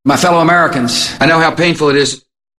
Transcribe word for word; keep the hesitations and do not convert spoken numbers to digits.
My fellow Americans, I know how painful it is